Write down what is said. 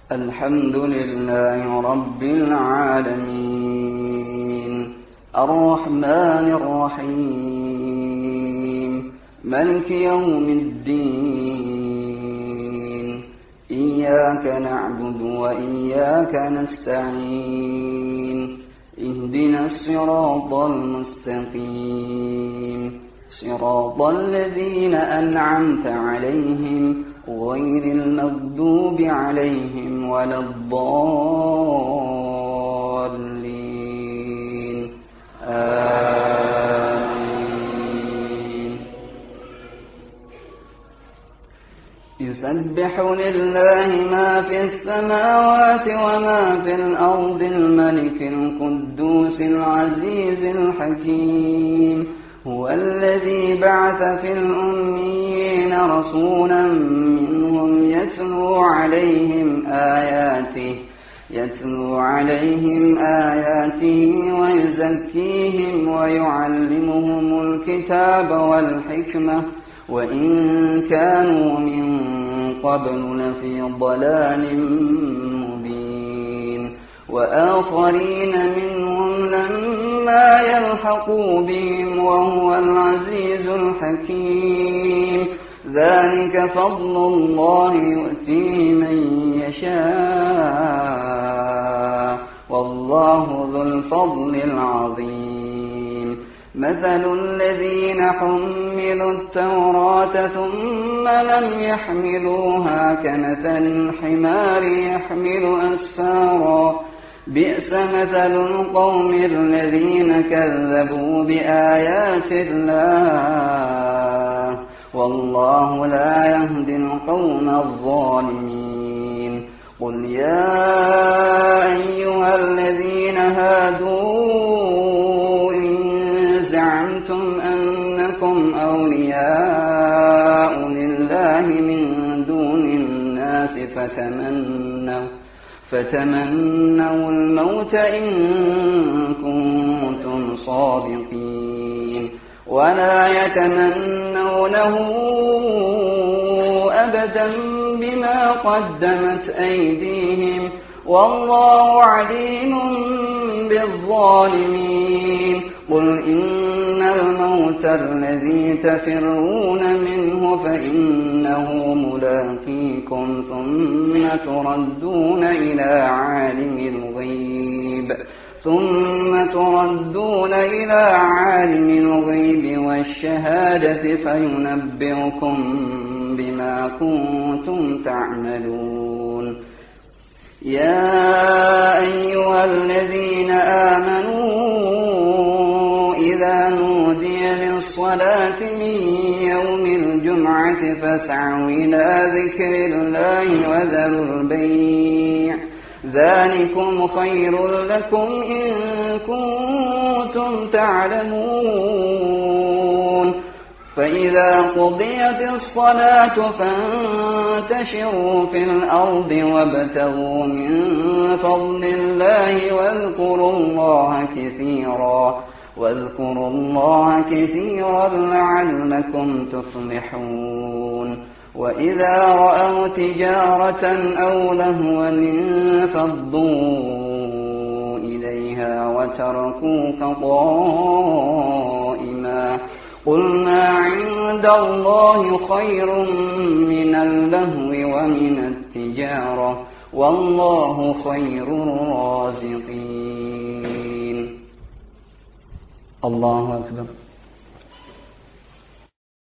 الحمد لله رب العالمين الرحمن الرحيم مالك يوم الدين إياك نعبد وإياك نستعين اهدنا الصراط المستقيم صراط الذين أنعمت عليهم غير المغضوب عليهم ولا الضالين آمين. يسبح لله ما في السماوات وما في الأرض الملك القدوس العزيز الحكيم هو الذي بعث في الأميين رسولا منهم يتلو عليهم آياته ويزكيهم ويعلمهم الكتاب والحكمة وإن كانوا من قبل لفي ضلال مبين وآخرين منهم لما يلحقوا بهم وهو العزيز الحكيم ذلك فضل الله يؤتيه من يشاء والله ذو الفضل العظيم مثل الذين حملوا التوراة ثم لم يحملوها كمثل الحمار يحمل أسفارا بئس مثل القوم الذين كذبوا بآيات الله والله لا يهدي القوم الظالمين قل يا أيها الذين هادوا إن زعمتم أنكم أولياء لله من دون الناس فتمنوا الموت إن كنتم صادقين ولا يتمنونه أبدا بما قدمت أيديهم والله عليم بالظالمين قل إن الموت الذي تفرون منه فإنه ملاقيكم ثم تردون إلى عالم الغيب والشهادة فينبئكم بما كنتم تعملون يا أيها الذين آمنوا إذا نودي للصلاة من يوم الجمعة فاسعوا إلى ذكر الله وذروا البيع ذلكم خير لكم إن كنتم تعلمون فإذا قضيت الصلاة فانتشروا في الأرض وابتغوا من فضل الله واذكروا الله كثيرا لعلكم تفلحون وإذا رأوا تجارة أو لهوا انفضوا إليها وتركوك قائما قل ما عند الله خير من اللهو ومن التجارة والله خير الرازقين. الله أكبر.